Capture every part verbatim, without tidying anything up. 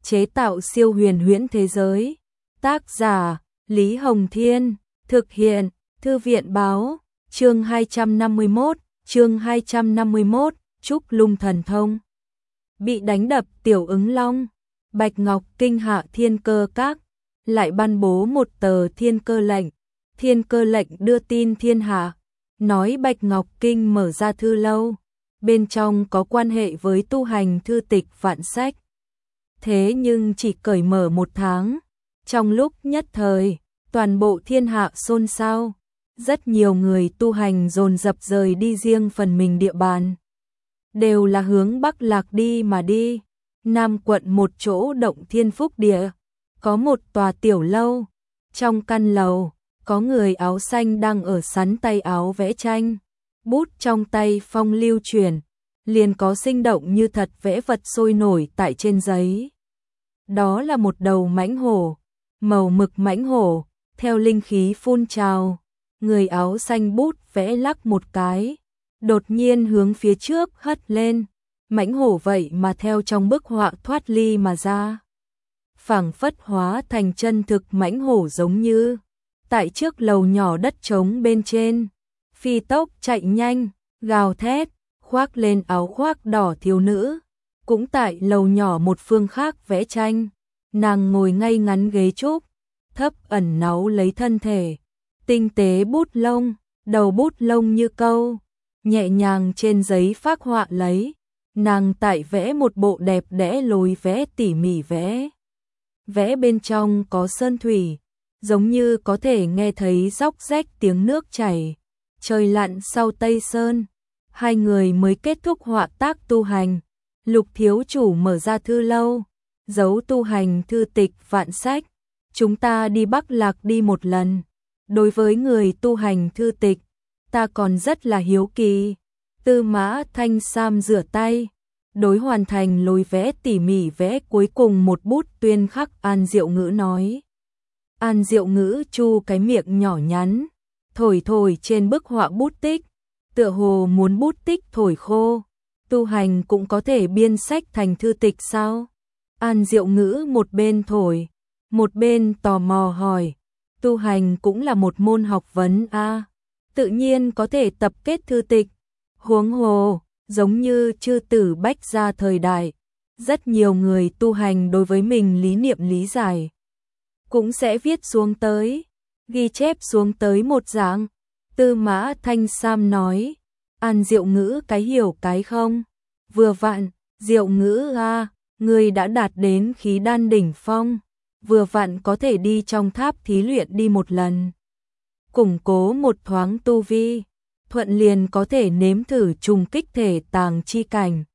chế tạo siêu huyền huyễn thế giới. Tác giả Lý Hồng Thiên, thực hiện Thư viện Báo. Chương hai trăm năm mươi mốt, chương hai trăm năm mươi mốt, Trúc Lung thần thông. Bị đánh đập Tiểu Ứng Long, Bạch Ngọc Kinh hạ Thiên Cơ Các, lại ban bố một tờ Thiên Cơ lệnh. Thiên Cơ lệnh đưa tin thiên hạ, nói Bạch Ngọc Kinh mở ra thư lâu, bên trong có quan hệ với tu hành thư tịch vạn sách. Thế nhưng chỉ cởi mở một tháng, trong lúc nhất thời, toàn bộ thiên hạ xôn xao, rất nhiều người tu hành dồn dập rời đi riêng phần mình địa bàn. Đều là hướng Bắc Lạc đi mà đi. Nam quận một chỗ Động Thiên Phúc Địa, có một tòa tiểu lâu, trong căn lầu, có người áo xanh đang ở sắn tay áo vẽ tranh, bút trong tay phong lưu chuyển, liền có sinh động như thật vẽ vật sôi nổi tại trên giấy. Đó là một đầu mãnh hổ, màu mực mãnh hổ, theo linh khí phun trào, người áo xanh bút vẽ lắc một cái, đột nhiên hướng phía trước hất lên, mãnh hổ vậy mà theo trong bức họa thoát ly mà ra. Phảng phất hóa thành chân thực mãnh hổ giống như tại trước lầu nhỏ đất trống bên trên, phi tốc chạy nhanh, gào thét, khoác lên áo khoác đỏ thiếu nữ, cũng tại lầu nhỏ một phương khác vẽ tranh. Nàng ngồi ngay ngắn ghế trúc, thấp ẩn náu lấy thân thể, tinh tế bút lông, đầu bút lông như câu, nhẹ nhàng trên giấy phác họa lấy. Nàng tại vẽ một bộ đẹp đẽ lối vẽ tỉ mỉ vẽ. Vẽ bên trong có sơn thủy, giống như có thể nghe thấy róc rách tiếng nước chảy. Trời lặn sau Tây Sơn, hai người mới kết thúc họa tác tu hành. Lục thiếu chủ mở ra thư lâu, giấu tu hành thư tịch vạn sách. Chúng ta đi Bắc Lạc đi một lần. Đối với người tu hành thư tịch, ta còn rất là hiếu kỳ. Tư Mã Thanh Sam rửa tay, đối hoàn thành lối vẽ tỉ mỉ vẽ cuối cùng một bút tuyên khắc. An Diệu Ngữ nói. An Diệu Ngữ chu cái miệng nhỏ nhắn, thổi thổi trên bức họa bút tích, tựa hồ muốn bút tích thổi khô. Tu hành cũng có thể biên sách thành thư tịch sao? An Diệu Ngữ một bên thổi, một bên tò mò hỏi. Tu hành cũng là một môn học vấn a, à, tự nhiên có thể tập kết thư tịch. Huống hồ, giống như chư tử Bách gia thời đại, rất nhiều người tu hành đối với mình lý niệm lý giải, cũng sẽ viết xuống tới, ghi chép xuống tới một dạng. Tư Mã Thanh Sam nói. An Diệu Ngữ cái hiểu cái không? Vừa vặn, Diệu Ngữ a, à, người đã đạt đến khí đan đỉnh phong, vừa vặn có thể đi trong tháp thí luyện đi một lần, củng cố một thoáng tu vi, thuận liền có thể nếm thử trùng kích thể tàng chi cảnh.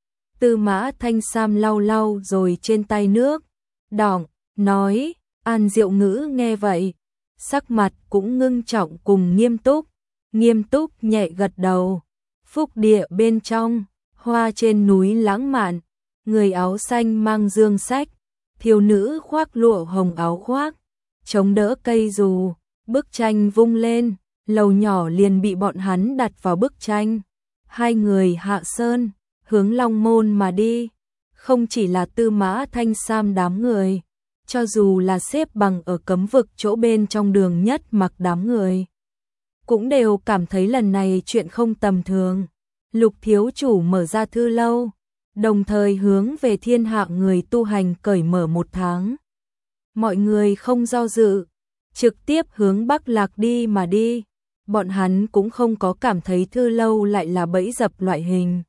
Tư Mã Thanh Sam lau lau rồi trên tay nước đọng, nói. An Diệu Ngữ nghe vậy, sắc mặt cũng ngưng trọng cùng nghiêm túc, nghiêm túc nhẹ gật đầu. Phúc địa bên trong, hoa trên núi lãng mạn, người áo xanh mang dương sách, thiếu nữ khoác lụa hồng áo khoác, chống đỡ cây dù, bức tranh vung lên, lầu nhỏ liền bị bọn hắn đặt vào bức tranh. Hai người hạ sơn, hướng Long Môn mà đi. Không chỉ là Tư Mã Thanh Sam đám người, cho dù là xếp bằng ở cấm vực chỗ bên trong đường nhất mặc đám người, cũng đều cảm thấy lần này chuyện không tầm thường. Lục thiếu chủ mở ra thư lâu, đồng thời hướng về thiên hạ người tu hành cởi mở một tháng. Mọi người không do dự, trực tiếp hướng Bắc Lạc đi mà đi. Bọn hắn cũng không có cảm thấy thư lâu lại là bẫy dập loại hình.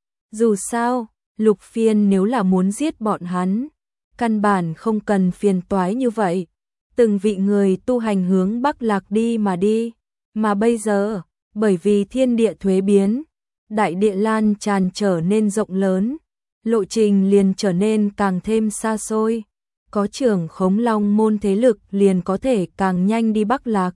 Dù sao, Lục Phiên nếu là muốn giết bọn hắn, căn bản không cần phiền toái như vậy. Từng vị người tu hành hướng Bắc Lạc đi mà đi. Mà bây giờ, bởi vì thiên địa thuế biến, đại địa lan tràn trở nên rộng lớn, lộ trình liền trở nên càng thêm xa xôi. Có trưởng khống Long Môn thế lực liền có thể càng nhanh đi Bắc Lạc,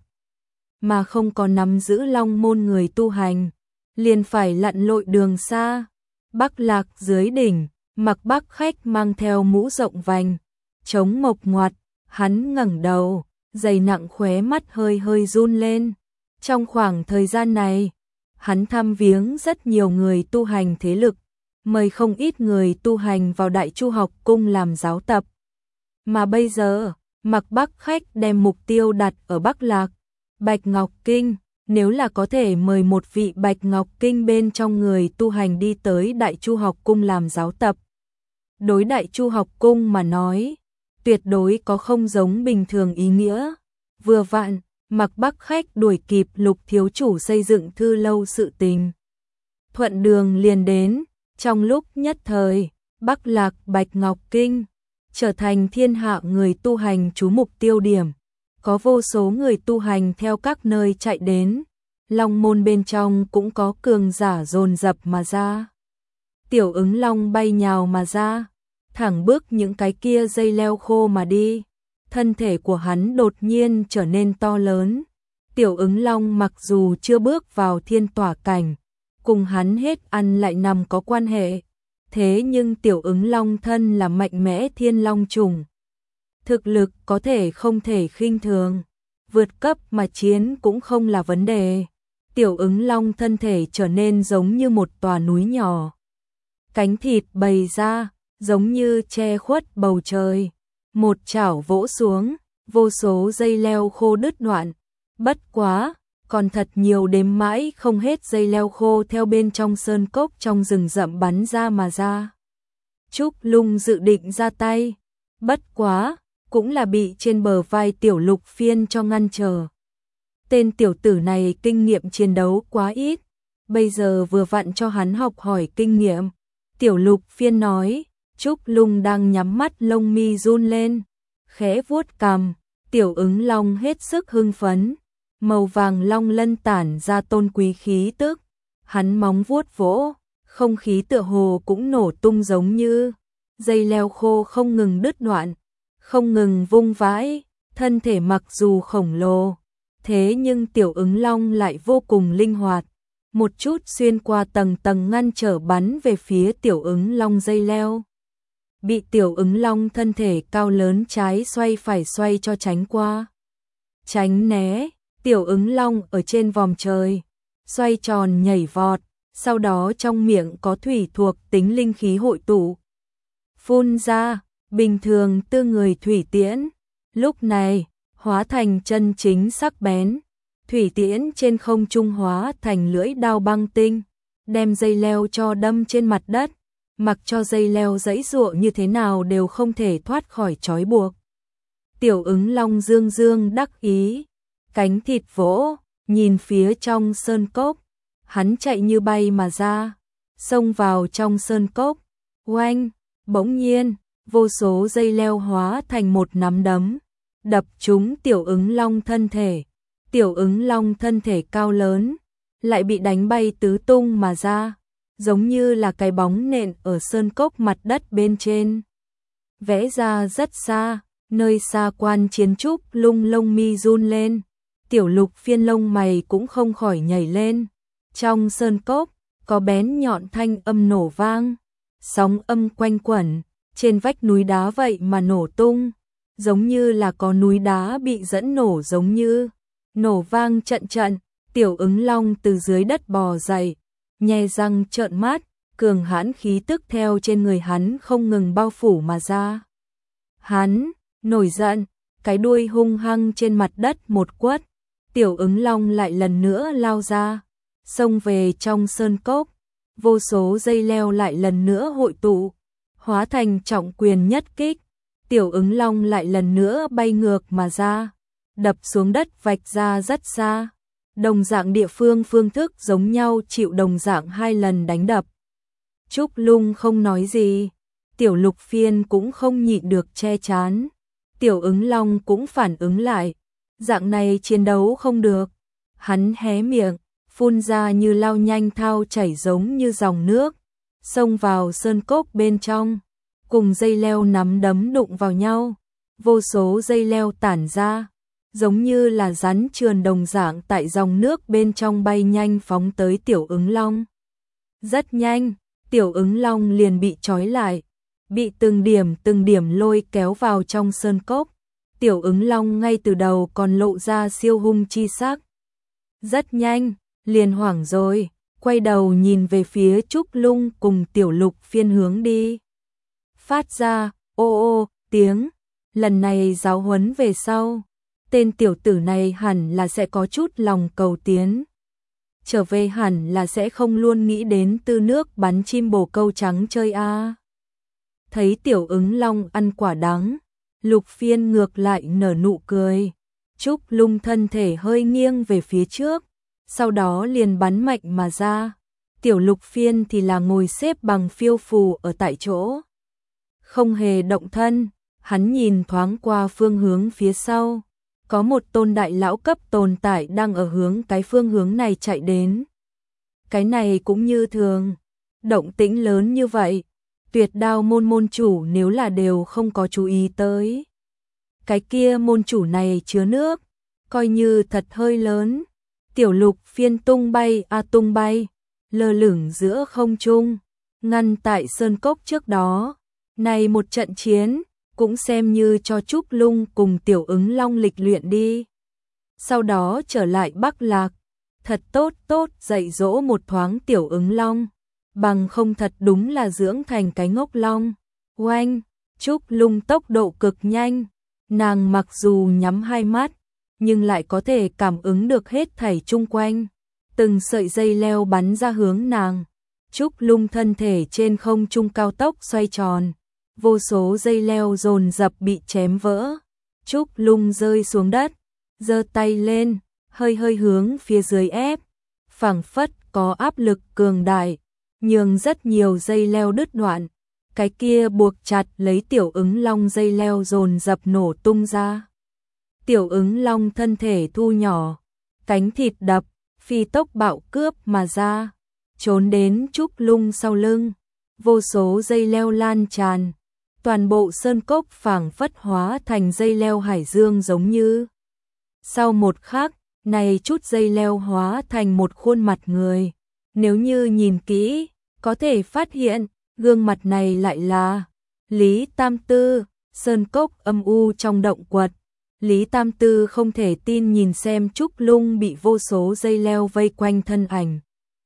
mà không có nắm giữ Long Môn người tu hành, liền phải lặn lội đường xa. Bắc Lạc dưới đỉnh, Mặc Bắc khách mang theo mũ rộng vành, chống mộc ngoặt, hắn ngẩng đầu, dày nặng khóe mắt hơi hơi run lên. Trong khoảng thời gian này, hắn thăm viếng rất nhiều người tu hành thế lực, mời không ít người tu hành vào Đại Chu học cung làm giáo tập. Mà bây giờ, Mạc Bắc Khách đem mục tiêu đặt ở Bắc Lạc, Bạch Ngọc Kinh, nếu là có thể mời một vị Bạch Ngọc Kinh bên trong người tu hành đi tới Đại Chu học cung làm giáo tập. Đối Đại Chu học cung mà nói, tuyệt đối có không giống bình thường ý nghĩa. Vừa vặn, Mạc Bắc Khách đuổi kịp Lục thiếu chủ xây dựng thư lâu sự tình. Thuận đường liền đến, trong lúc nhất thời, Bắc Lạc Bạch Ngọc Kinh trở thành thiên hạ người tu hành trú mục tiêu điểm. Có vô số người tu hành theo các nơi chạy đến, Long môn bên trong cũng có cường giả dồn dập mà ra. Tiểu Ứng Long bay nhào mà ra, thẳng bước những cái kia dây leo khô mà đi. Thân thể của hắn đột nhiên trở nên to lớn. Tiểu Ứng Long mặc dù chưa bước vào thiên tỏa cảnh, cùng hắn hết ăn lại nằm có quan hệ. Thế nhưng Tiểu Ứng Long thân là mạnh mẽ thiên long trùng. Thực lực có thể không thể khinh thường, vượt cấp mà chiến cũng không là vấn đề. Tiểu Ứng Long thân thể trở nên giống như một tòa núi nhỏ. Cánh thịt bày ra, giống như che khuất bầu trời. Một chảo vỗ xuống, vô số dây leo khô đứt đoạn. Bất quá, còn thật nhiều đếm mãi không hết dây leo khô theo bên trong sơn cốc trong rừng rậm bắn ra mà ra. Trúc Lung dự định ra tay, bất quá, cũng là bị trên bờ vai Tiểu Lục Phiên cho ngăn trở. Tên tiểu tử này kinh nghiệm chiến đấu quá ít, bây giờ vừa vặn cho hắn học hỏi kinh nghiệm. Tiểu Lục Phiên nói, Trúc Lung đang nhắm mắt lông mi run lên, khẽ vuốt cằm. Tiểu Ứng Long hết sức hưng phấn, màu vàng long lân tản ra tôn quý khí tức. Hắn móng vuốt vỗ, không khí tựa hồ cũng nổ tung giống như dây leo khô không ngừng đứt đoạn, không ngừng vung vãi. Thân thể mặc dù khổng lồ, thế nhưng Tiểu Ứng Long lại vô cùng linh hoạt, một chút xuyên qua tầng tầng ngăn trở bắn về phía Tiểu Ứng Long dây leo. Bị Tiểu Ứng Long thân thể cao lớn trái xoay phải xoay cho tránh qua. Tránh né, Tiểu Ứng Long ở trên vòm trời, xoay tròn nhảy vọt, sau đó trong miệng có thủy thuộc tính linh khí hội tụ. Phun ra, bình thường tư người thủy tiễn, lúc này, hóa thành chân chính sắc bén. Thủy tiễn trên không trung hóa thành lưỡi đao băng tinh, đem dây leo cho đâm trên mặt đất. Mặc cho dây leo giãy giụa như thế nào đều không thể thoát khỏi trói buộc. Tiểu Ứng Long dương dương đắc ý, cánh thịt vỗ, nhìn phía trong sơn cốc, hắn chạy như bay mà ra, xông vào trong sơn cốc. Oanh, bỗng nhiên, vô số dây leo hóa thành một nắm đấm, đập trúng Tiểu Ứng Long thân thể. Tiểu Ứng Long thân thể cao lớn, lại bị đánh bay tứ tung mà ra, giống như là cái bóng nện ở sơn cốc mặt đất bên trên. Vẽ ra rất xa, nơi xa Quan Chiến Trúc Lung lông mi run lên, Tiểu Lục Phiên lông mày cũng không khỏi nhảy lên. Trong sơn cốc, có bén nhọn thanh âm nổ vang, sóng âm quanh quẩn, trên vách núi đá vậy mà nổ tung, giống như là có núi đá bị dẫn nổ giống như. Nổ vang trận trận, Tiểu Ứng Long từ dưới đất bò dậy, nhe răng trợn mắt, cường hãn khí tức theo trên người hắn không ngừng bao phủ mà ra. Hắn nổi giận, cái đuôi hung hăng trên mặt đất một quất. Tiểu Ứng Long lại lần nữa lao ra, xông về trong sơn cốc. Vô số dây leo lại lần nữa hội tụ, hóa thành trọng quyền nhất kích. Tiểu Ứng Long lại lần nữa bay ngược mà ra, đập xuống đất vạch ra rất xa. Đồng dạng địa phương phương thức giống nhau chịu đồng dạng hai lần đánh đập. Trúc Lung không nói gì, Tiểu Lục Phiên cũng không nhịn được che chán. Tiểu Ứng Long cũng phản ứng lại, dạng này chiến đấu không được. Hắn hé miệng, phun ra như lao nhanh thao chảy giống như dòng nước, xông vào sơn cốc bên trong, cùng dây leo nắm đấm đụng vào nhau. Vô số dây leo tản ra, giống như là rắn trườn đồng dạng tại dòng nước bên trong bay nhanh phóng tới Tiểu Ứng Long. Rất nhanh, Tiểu Ứng Long liền bị trói lại, bị từng điểm từng điểm lôi kéo vào trong sơn cốc. Tiểu Ứng Long ngay từ đầu còn lộ ra siêu hung chi sắc. Rất nhanh, liền hoảng rồi, quay đầu nhìn về phía Trúc Lung cùng Tiểu Lục Phiên hướng đi. Phát ra, ô ô, tiếng, lần này giáo huấn về sau, tên tiểu tử này hẳn là sẽ có chút lòng cầu tiến. Trở về hẳn là sẽ không luôn nghĩ đến tư nước bắn chim bồ câu trắng chơi a. À. Thấy Tiểu Ứng Long ăn quả đắng, Lục Phiên ngược lại nở nụ cười. Trúc Lung thân thể hơi nghiêng về phía trước, sau đó liền bắn mạnh mà ra. Tiểu Lục Phiên thì là ngồi xếp bằng phiêu phù ở tại chỗ, không hề động thân. Hắn nhìn thoáng qua phương hướng phía sau, có một tôn đại lão cấp tồn tại đang ở hướng cái phương hướng này chạy đến. Cái này cũng như thường, động tĩnh lớn như vậy, Tuyệt Đao môn môn chủ nếu là đều không có chú ý tới. Cái kia môn chủ này chứa nước, coi như thật hơi lớn. Tiểu Lục Phiên tung bay a à tung bay, lơ lửng giữa không trung, ngăn tại sơn cốc trước đó. Này một trận chiến, cũng xem như cho Trúc Lung cùng Tiểu Ứng Long lịch luyện đi. Sau đó trở lại Bắc Lạc, thật tốt tốt dạy dỗ một thoáng Tiểu Ứng Long, bằng không thật đúng là dưỡng thành cái ngốc long. Oanh, Trúc Lung tốc độ cực nhanh, nàng mặc dù nhắm hai mắt, nhưng lại có thể cảm ứng được hết thảy chung quanh. Từng sợi dây leo bắn ra hướng nàng. Trúc Lung thân thể trên không trung cao tốc xoay tròn, vô số dây leo dồn dập bị chém vỡ. Trúc Lung rơi xuống đất, giơ tay lên, hơi hơi hướng phía dưới ép, phảng phất có áp lực cường đại, nhường rất nhiều dây leo đứt đoạn. Cái kia buộc chặt lấy Tiểu Ứng Long dây leo dồn dập nổ tung ra. Tiểu Ứng Long thân thể thu nhỏ, cánh thịt đập, phi tốc bạo cướp mà ra, trốn đến Trúc Lung sau lưng. Vô số dây leo lan tràn, toàn bộ sơn cốc phảng phất hóa thành dây leo hải dương giống như. Sau một khắc, này chút dây leo hóa thành một khuôn mặt người. Nếu như nhìn kỹ, có thể phát hiện, gương mặt này lại là Lý Tam Tư. Sơn cốc âm u trong động quật, Lý Tam Tư không thể tin nhìn xem Trúc Lung bị vô số dây leo vây quanh thân ảnh.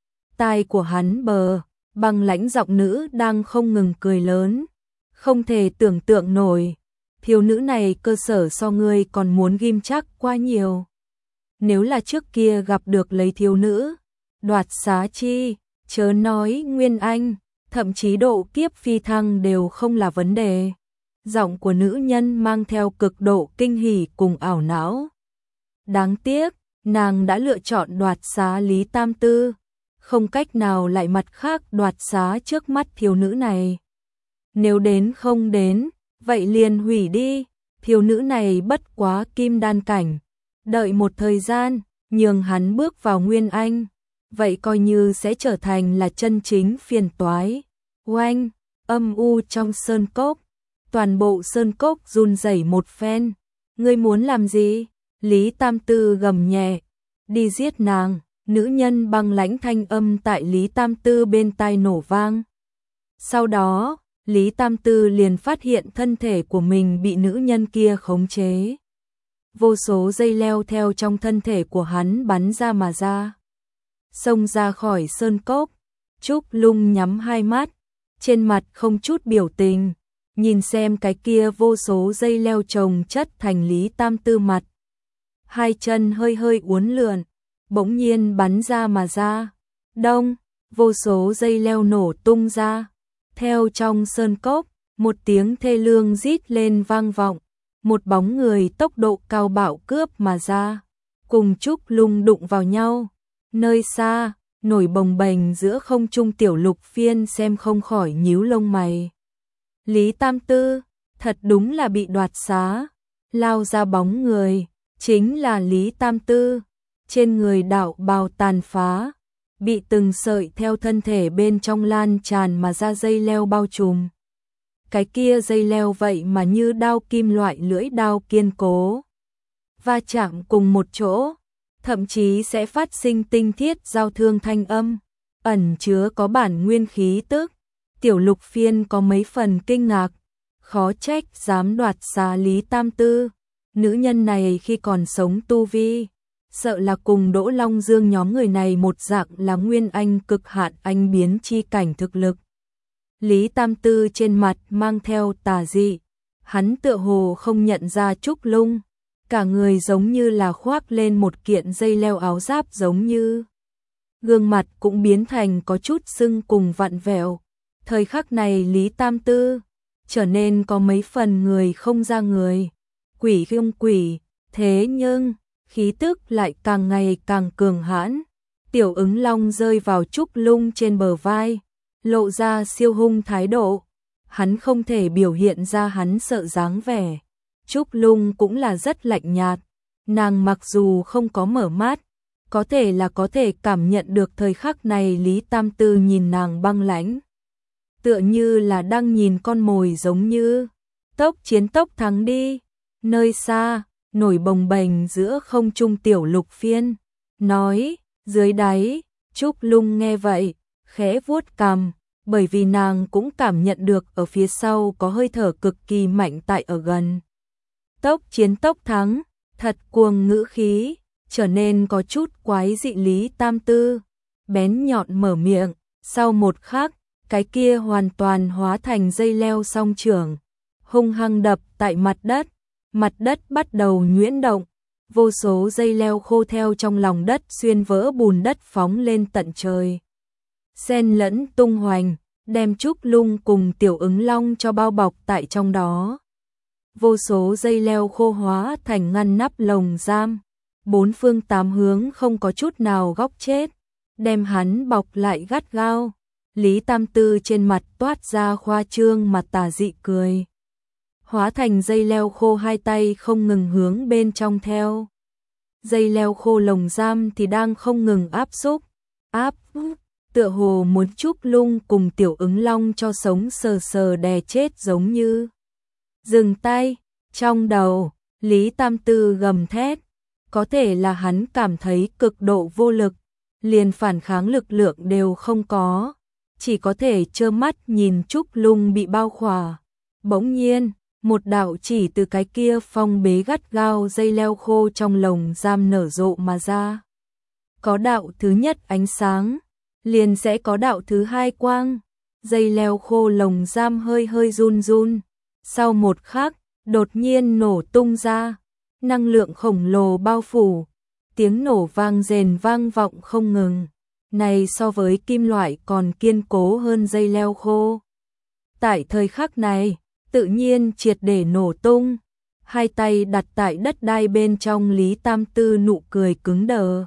Tai của hắn bờ, băng lãnh giọng nữ đang không ngừng cười lớn. Không thể tưởng tượng nổi, thiếu nữ này cơ sở so ngươi còn muốn ghim chắc quá nhiều. Nếu là trước kia gặp được lấy thiếu nữ, đoạt xá chi, chớ nói Nguyên Anh, thậm chí độ kiếp phi thăng đều không là vấn đề. Giọng của nữ nhân mang theo cực độ kinh hỉ cùng ảo não. Đáng tiếc, nàng đã lựa chọn đoạt xá Lý Tam Tư, không cách nào lại mặt khác đoạt xá trước mắt thiếu nữ này. Nếu đến không đến, vậy liền hủy đi. Thiếu nữ này bất quá kim đan cảnh, đợi một thời gian, nhường hắn bước vào Nguyên Anh, vậy coi như sẽ trở thành là chân chính phiền toái. Oanh, âm u trong sơn cốc, toàn bộ sơn cốc run rẩy một phen. Ngươi muốn làm gì? Lý Tam Tư gầm nhẹ. Đi giết nàng. Nữ nhân băng lãnh thanh âm tại Lý Tam Tư bên tai nổ vang. Sau đó, Lý Tam Tư liền phát hiện thân thể của mình bị nữ nhân kia khống chế. Vô số dây leo theo trong thân thể của hắn bắn ra mà ra. Xông ra khỏi sơn cốc, Trúc Lung nhắm hai mắt, trên mặt không chút biểu tình, nhìn xem cái kia vô số dây leo chồng chất thành Lý Tam Tư mặt. Hai chân hơi hơi uốn lượn, bỗng nhiên bắn ra mà ra. Đông, vô số dây leo nổ tung ra. Theo trong sơn cốc, một tiếng thê lương rít lên vang vọng, một bóng người tốc độ cao bạo cướp mà ra, cùng Trúc Lung đụng vào nhau. Nơi xa, nổi bồng bềnh giữa không trung Tiểu Lục Phiên xem không khỏi nhíu lông mày. Lý Tam Tư, thật đúng là bị đoạt xá. Lao ra bóng người, chính là Lý Tam Tư, trên người đạo bào tàn phá, bị từng sợi theo thân thể bên trong lan tràn mà ra dây leo bao trùm. Cái kia dây leo vậy mà như đao kim loại lưỡi đao kiên cố, va chạm cùng một chỗ, thậm chí sẽ phát sinh tinh thiết giao thương thanh âm, ẩn chứa có bản nguyên khí tức. Tiểu Lục Phiên có mấy phần kinh ngạc, khó trách dám đoạt xá Lý Tam Tư. Nữ nhân này khi còn sống tu vi, sợ là cùng Đỗ Long Dương nhóm người này một dạng là nguyên anh cực hạn anh biến chi cảnh thực lực. Lý Tam Tư trên mặt mang theo tà dị, hắn tựa hồ không nhận ra Trúc Lung, cả người giống như là khoác lên một kiện dây leo áo giáp giống như. Gương mặt cũng biến thành có chút sưng cùng vặn vẹo. Thời khắc này Lý Tam Tư trở nên có mấy phần người không ra người, quỷ không quỷ, thế nhưng khí tức lại càng ngày càng cường hãn. Tiểu Ứng Long rơi vào Trúc Lung trên bờ vai, lộ ra siêu hung thái độ. Hắn không thể biểu hiện ra hắn sợ dáng vẻ. Trúc Lung cũng là rất lạnh nhạt, nàng mặc dù không có mở mắt, có thể là có thể cảm nhận được thời khắc này Lý Tam Tư nhìn nàng băng lãnh. Tựa như là đang nhìn con mồi giống như. Tốc chiến tốc thắng đi. Nơi xa, nổi bồng bềnh giữa không trung Tiểu Lục Phiên, nói, dưới đáy. Trúc Lung nghe vậy, khẽ vuốt cằm, bởi vì nàng cũng cảm nhận được ở phía sau có hơi thở cực kỳ mạnh tại ở gần. Tốc chiến tốc thắng, thật cuồng ngữ khí, trở nên có chút quái dị. Lý Tam Tư bén nhọn mở miệng, sau một khắc, cái kia hoàn toàn hóa thành dây leo song trưởng, hung hăng đập tại mặt đất, mặt đất bắt đầu nhuyễn động, vô số dây leo khô theo trong lòng đất xuyên vỡ bùn đất phóng lên tận trời. Xen lẫn tung hoành, đem Trúc Lung cùng Tiểu Ứng Long cho bao bọc tại trong đó. Vô số dây leo khô hóa thành ngăn nắp lồng giam, bốn phương tám hướng không có chút nào góc chết, đem hắn bọc lại gắt gao. Lý Tam Tư trên mặt toát ra khoa trương mà tà dị cười. Hóa thành dây leo khô hai tay không ngừng hướng bên trong theo. Dây leo khô lồng giam thì đang không ngừng áp xúc, áp, tựa hồ muốn Trúc Lung cùng Tiểu Ứng Long cho sống sờ sờ đè chết giống như. Dừng tay, trong đầu, Lý Tam Tư gầm thét, có thể là hắn cảm thấy cực độ vô lực, liền phản kháng lực lượng đều không có, chỉ có thể trơ mắt nhìn Trúc Lung bị bao khỏa. Bỗng nhiên, một đạo chỉ từ cái kia phong bế gắt gao dây leo khô trong lồng giam nở rộ mà ra. Có đạo thứ nhất ánh sáng, liền sẽ có đạo thứ hai quang. Dây leo khô lồng giam hơi hơi run run, sau một khắc, đột nhiên nổ tung ra, năng lượng khổng lồ bao phủ, tiếng nổ vang rền vang vọng không ngừng. Này so với kim loại còn kiên cố hơn dây leo khô. Tại thời khắc này, tự nhiên triệt để nổ tung, hai tay đặt tại đất đai bên trong. Lý Tam Tư nụ cười cứng đờ.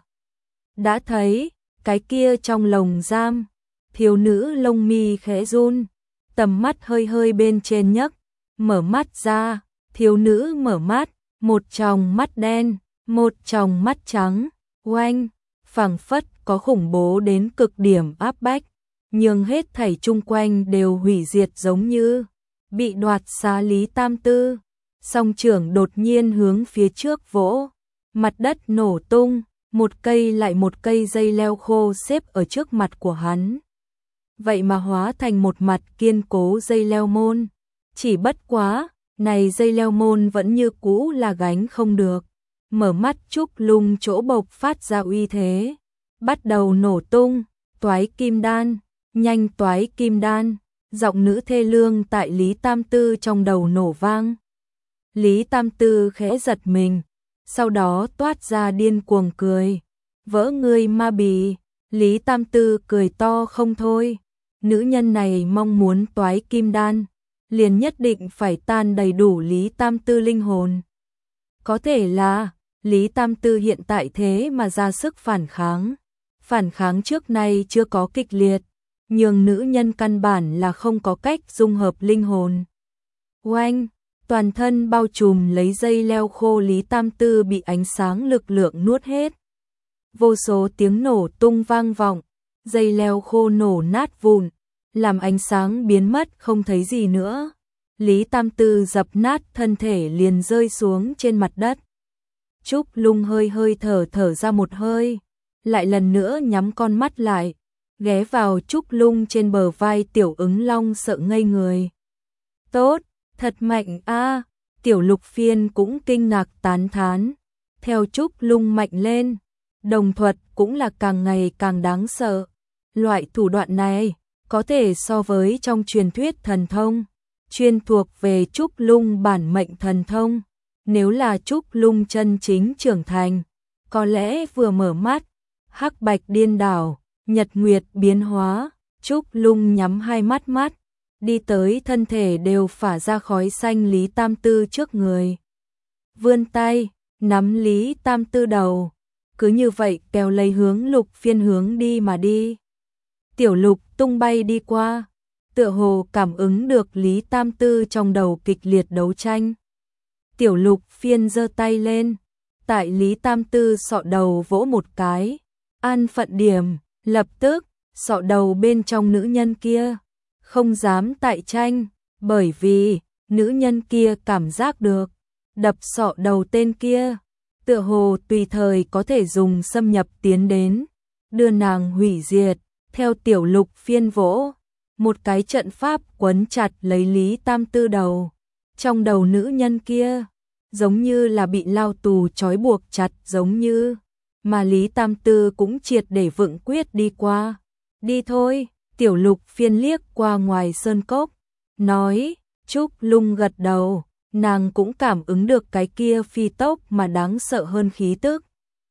Đã thấy, cái kia trong lồng giam, thiếu nữ lông mi khẽ run, tầm mắt hơi hơi bên trên nhấc, mở mắt ra, thiếu nữ mở mắt, một tròng mắt đen, một tròng mắt trắng, oanh, phảng phất có khủng bố đến cực điểm áp bách, nhưng hết thảy chung quanh đều hủy diệt giống như bị đoạt xá. Lý Tam Tư song trưởng đột nhiên hướng phía trước vỗ, mặt đất nổ tung, một cây lại một cây dây leo khô xếp ở trước mặt của hắn. Vậy mà hóa thành một mặt kiên cố dây leo môn, chỉ bất quá, này dây leo môn vẫn như cũ là gánh không được. Mở mắt Trúc Lung chỗ bộc phát ra uy thế, bắt đầu nổ tung, toái kim đan, nhanh toái kim đan, giọng nữ thê lương tại Lý Tam Tư trong đầu nổ vang. Lý Tam Tư khẽ giật mình, sau đó toát ra điên cuồng cười, vỡ ngươi ma bì. Lý Tam Tư cười to không thôi, nữ nhân này mong muốn toái kim đan, liền nhất định phải tan đầy đủ Lý Tam Tư linh hồn. Có thể là Lý Tam Tư hiện tại thế mà ra sức phản kháng, phản kháng trước nay chưa có kịch liệt, nhưng nữ nhân căn bản là không có cách dung hợp linh hồn. Oanh, toàn thân bao trùm lấy dây leo khô Lý Tam Tư bị ánh sáng lực lượng nuốt hết. Vô số tiếng nổ tung vang vọng, dây leo khô nổ nát vụn, làm ánh sáng biến mất không thấy gì nữa. Lý Tam Tư dập nát thân thể liền rơi xuống trên mặt đất. Trúc Lung hơi hơi thở thở ra một hơi, lại lần nữa nhắm con mắt lại, ghé vào Trúc Lung trên bờ vai. Tiểu Ứng Long sợ ngây người. Tốt, thật mạnh a. Tiểu Lục Phiên cũng kinh ngạc tán thán. theo Trúc Lung mạnh lên, đồng thuật cũng là càng ngày càng đáng sợ. Loại thủ đoạn này có thể so với trong truyền thuyết thần thông, chuyên thuộc về Trúc Lung bản mệnh thần thông. Nếu là Trúc Lung chân chính trưởng thành, có lẽ vừa mở mắt, hắc bạch điên đảo, nhật nguyệt biến hóa, Trúc Lung nhắm hai mắt mắt, đi tới thân thể đều phả ra khói xanh Lý Tam Tư trước người. Vươn tay, nắm Lý Tam Tư đầu, cứ như vậy kéo lấy hướng Lục Phiên hướng đi mà đi. Tiểu Lục tung bay đi qua, tựa hồ cảm ứng được Lý Tam Tư trong đầu kịch liệt đấu tranh. Tiểu Lục Phiên giơ tay lên, tại Lý Tam Tư sọ đầu vỗ một cái, an phận điểm, lập tức, sọ đầu bên trong nữ nhân kia, không dám tại tranh, bởi vì, nữ nhân kia cảm giác được, đập sọ đầu tên kia, tựa hồ tùy thời có thể dùng xâm nhập tiến đến, đưa nàng hủy diệt, theo Tiểu Lục Phiên vỗ, một cái trận pháp quấn chặt lấy Lý Tam Tư đầu, trong đầu nữ nhân kia, giống như là bị lao tù trói buộc chặt giống như, mà Lý Tam Tư cũng triệt để vững quyết đi qua. Đi thôi, Tiểu Lục Phiên liếc qua ngoài sơn cốc, nói, Trúc Lung gật đầu, nàng cũng cảm ứng được cái kia phi tốc mà đáng sợ hơn khí tức.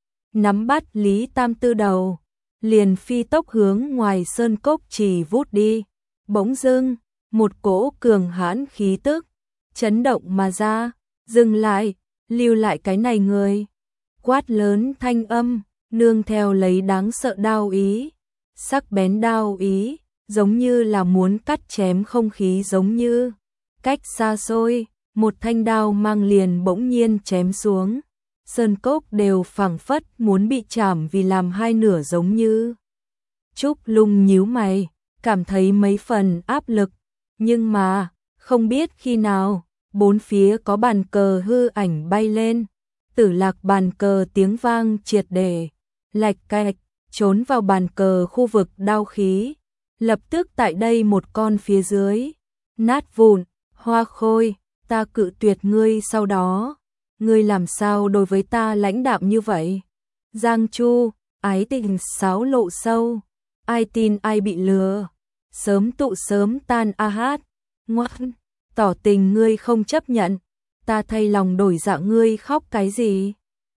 Nắm bắt Lý Tam Tư đầu, liền phi tốc hướng ngoài sơn cốc chỉ vút đi. Bỗng dưng, một cỗ cường hãn khí tức, chấn động mà ra, dừng lại, lưu lại cái này người. Quát lớn thanh âm, nương theo lấy đáng sợ đao ý, sắc bén đao ý, giống như là muốn cắt chém không khí giống như. Cách xa xôi, một thanh đao mang liền bỗng nhiên chém xuống. Sơn cốc đều phảng phất muốn bị chảm vì làm hai nửa giống như. Trúc Lung nhíu mày, cảm thấy mấy phần áp lực, nhưng mà, không biết khi nào, bốn phía có bàn cờ hư ảnh bay lên, Tử Lạc bàn cờ tiếng vang triệt để, lạch cạch, trốn vào bàn cờ khu vực đao khí, lập tức tại đây một con phía dưới, nát vụn, Hoa Khôi, ta cự tuyệt ngươi sau đó, ngươi làm sao đối với ta lãnh đạm như vậy? Giang Chu, ái tình sáo lộ sâu, ai tin ai bị lừa, sớm tụ sớm tan a hát, ngoan, tỏ tình ngươi không chấp nhận, ta thay lòng đổi dạ ngươi khóc cái gì?